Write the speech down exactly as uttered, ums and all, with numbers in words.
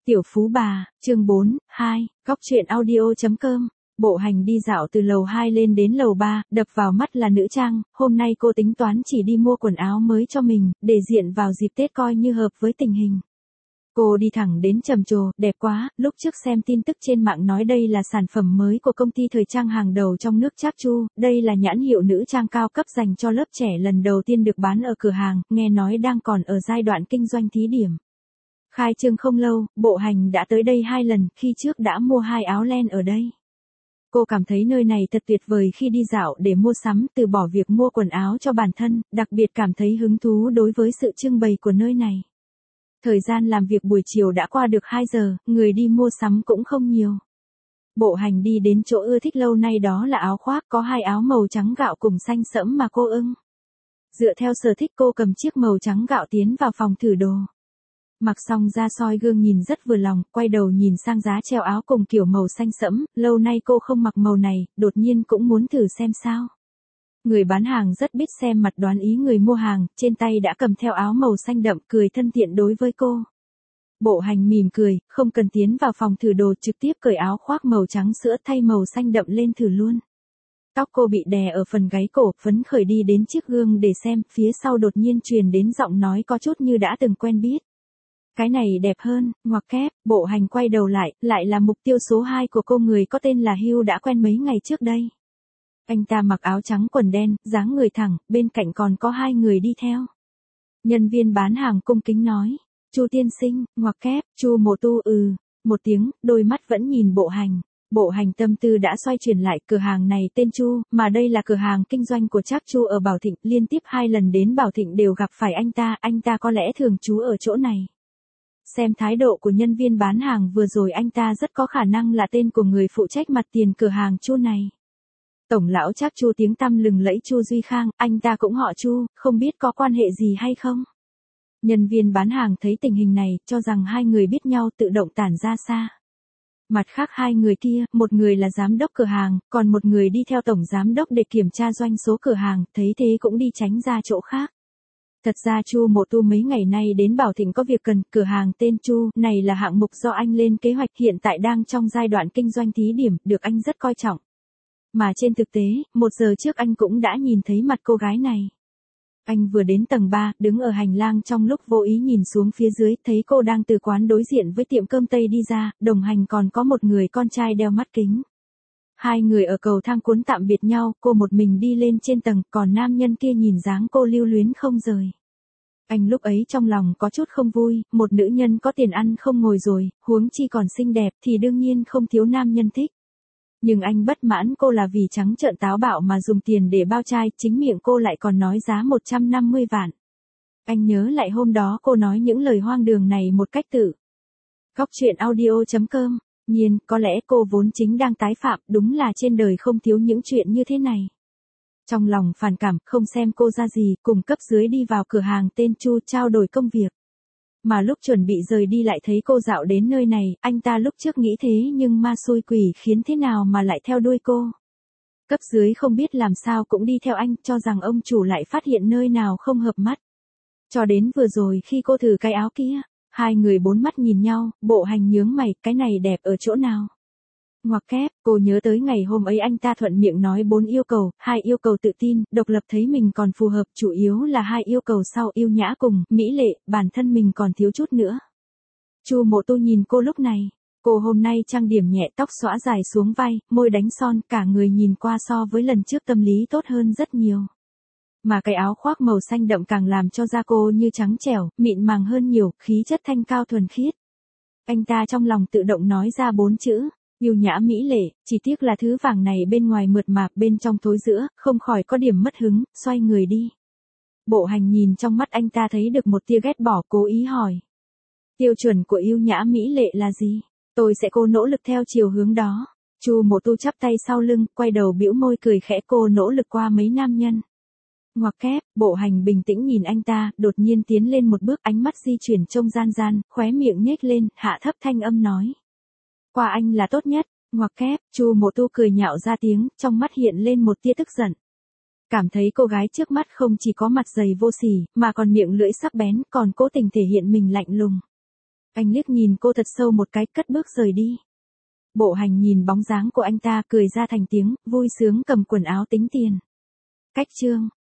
Tiểu Phú Bà, chương bốn, hai, góc truyện audio chấm com. Bộ Hành đi dạo từ lầu hai lên đến lầu ba, đập vào mắt là nữ trang, hôm nay cô tính toán chỉ đi mua quần áo mới cho mình, để diện vào dịp Tết coi như hợp với tình hình. Cô đi thẳng đến trầm trồ, đẹp quá, lúc trước xem tin tức trên mạng nói đây là sản phẩm mới của công ty thời trang hàng đầu trong nước Trác Chu, đây là nhãn hiệu nữ trang cao cấp dành cho lớp trẻ lần đầu tiên được bán ở cửa hàng, nghe nói đang còn ở giai đoạn kinh doanh thí điểm. Khai trương không lâu, Bộ Hành đã tới đây hai lần, khi trước đã mua hai áo len ở đây. Cô cảm thấy nơi này thật tuyệt vời khi đi dạo để mua sắm, từ bỏ việc mua quần áo cho bản thân, đặc biệt cảm thấy hứng thú đối với sự trưng bày của nơi này. Thời gian làm việc buổi chiều đã qua được hai giờ, người đi mua sắm cũng không nhiều. Bộ Hành đi đến chỗ ưa thích lâu nay, đó là áo khoác, có hai áo màu trắng gạo cùng xanh sẫm mà cô ưng. Dựa theo sở thích, cô cầm chiếc màu trắng gạo tiến vào phòng thử đồ. Mặc xong ra soi gương nhìn rất vừa lòng, quay đầu nhìn sang giá treo áo cùng kiểu màu xanh sẫm, lâu nay cô không mặc màu này, đột nhiên cũng muốn thử xem sao. Người bán hàng rất biết xem mặt đoán ý người mua hàng, trên tay đã cầm theo áo màu xanh đậm, cười thân thiện đối với cô. Bộ Hành mỉm cười, không cần tiến vào phòng thử đồ, trực tiếp cởi áo khoác màu trắng sữa thay màu xanh đậm lên thử luôn. Tóc cô bị đè ở phần gáy cổ, phấn khởi đi đến chiếc gương để xem, phía sau đột nhiên truyền đến giọng nói có chút như đã từng quen biết. Cái này đẹp hơn, ngoặc kép. Bộ Hành quay đầu lại, lại là mục tiêu số hai của cô, người có tên là Hugh đã quen mấy ngày trước đây. Anh ta mặc áo trắng quần đen, dáng người thẳng, bên cạnh còn có hai người đi theo. Nhân viên bán hàng cung kính nói, Chu tiên sinh, ngoặc kép, Chu Mộ Tu ừ, một tiếng, đôi mắt vẫn nhìn Bộ Hành. Bộ Hành tâm tư đã xoay chuyển lại, cửa hàng này tên Chu, mà đây là cửa hàng kinh doanh của Trác Chu ở Bảo Thịnh, liên tiếp hai lần đến Bảo Thịnh đều gặp phải anh ta, anh ta có lẽ thường trú ở chỗ này. Xem thái độ của nhân viên bán hàng vừa rồi, anh ta rất có khả năng là tên của người phụ trách mặt tiền cửa hàng Chu này. Tổng lão Trác Chu tiếng tăm lừng lẫy, Chu Duy Khang, anh ta cũng họ Chu, không biết có quan hệ gì hay không? Nhân viên bán hàng thấy tình hình này, cho rằng hai người biết nhau, tự động tản ra xa. Mặt khác hai người kia, một người là giám đốc cửa hàng, còn một người đi theo tổng giám đốc để kiểm tra doanh số cửa hàng, thấy thế cũng đi tránh ra chỗ khác. Thật ra Chu Mộ Tu mấy ngày nay đến Bảo Thịnh có việc cần, cửa hàng tên Chu này là hạng mục do anh lên kế hoạch, hiện tại đang trong giai đoạn kinh doanh thí điểm, được anh rất coi trọng. Mà trên thực tế, một giờ trước anh cũng đã nhìn thấy mặt cô gái này. Anh vừa đến tầng ba, đứng ở hành lang trong lúc vô ý nhìn xuống phía dưới, thấy cô đang từ quán đối diện với tiệm cơm Tây đi ra, đồng hành còn có một người con trai đeo mắt kính. Hai người ở cầu thang cuốn tạm biệt nhau, cô một mình đi lên trên tầng, còn nam nhân kia nhìn dáng cô lưu luyến không rời. Anh lúc ấy trong lòng có chút không vui, một nữ nhân có tiền ăn không ngồi rồi, huống chi còn xinh đẹp thì đương nhiên không thiếu nam nhân thích. Nhưng anh bất mãn cô là vì trắng trợn táo bạo mà dùng tiền để bao trai, chính miệng cô lại còn nói giá một trăm năm mươi vạn. Anh nhớ lại hôm đó cô nói những lời hoang đường này một cách tự. Góc truyện audio chấm com. Nhiên, có lẽ cô vốn chính đang tái phạm, đúng là trên đời không thiếu những chuyện như thế này. Trong lòng phản cảm, không xem cô ra gì, cùng cấp dưới đi vào cửa hàng tên Chu trao đổi công việc. Mà lúc chuẩn bị rời đi lại thấy cô dạo đến nơi này, anh ta lúc trước nghĩ thế nhưng ma xui quỷ khiến thế nào mà lại theo đuôi cô. Cấp dưới không biết làm sao cũng đi theo anh, cho rằng ông chủ lại phát hiện nơi nào không hợp mắt. Cho đến vừa rồi khi cô thử cái áo kia, hai người bốn mắt nhìn nhau, Bộ Hành nhướng mày, cái này đẹp ở chỗ nào? Ngoặc kép, cô nhớ tới ngày hôm ấy anh ta thuận miệng nói bốn yêu cầu, hai yêu cầu tự tin, độc lập thấy mình còn phù hợp, chủ yếu là hai yêu cầu sau, yêu nhã cùng mỹ lệ, bản thân mình còn thiếu chút nữa. Chu Mộ Tu nhìn cô lúc này, cô hôm nay trang điểm nhẹ, tóc xõa dài xuống vai, môi đánh son, cả người nhìn qua so với lần trước tâm lý tốt hơn rất nhiều. Mà cái áo khoác màu xanh đậm càng làm cho da cô như trắng trẻo, mịn màng hơn nhiều, khí chất thanh cao thuần khiết. Anh ta trong lòng tự động nói ra bốn chữ, yêu nhã mỹ lệ, chỉ tiếc là thứ vàng này bên ngoài mượt mà, bên trong thối rữa, không khỏi có điểm mất hứng, xoay người đi. Bộ Hành nhìn trong mắt anh ta thấy được một tia ghét bỏ, cố ý hỏi. Tiêu chuẩn của yêu nhã mỹ lệ là gì? Tôi sẽ cố nỗ lực theo chiều hướng đó. Chu Mộ Tu chắp tay sau lưng, quay đầu bĩu môi cười khẽ, cô nỗ lực qua mấy nam nhân. Ngoặc kép, Bộ Hành bình tĩnh nhìn anh ta, đột nhiên tiến lên một bước, ánh mắt di chuyển trông gian gian, khóe miệng nhếch lên, hạ thấp thanh âm nói. Qua anh là tốt nhất. Ngoặc kép, Chu Mộ Tu cười nhạo ra tiếng, trong mắt hiện lên một tia tức giận. Cảm thấy cô gái trước mắt không chỉ có mặt dày vô sỉ, mà còn miệng lưỡi sắc bén, còn cố tình thể hiện mình lạnh lùng. Anh liếc nhìn cô thật sâu một cái, cất bước rời đi. Bộ Hành nhìn bóng dáng của anh ta, cười ra thành tiếng, vui sướng cầm quần áo tính tiền. Cách chương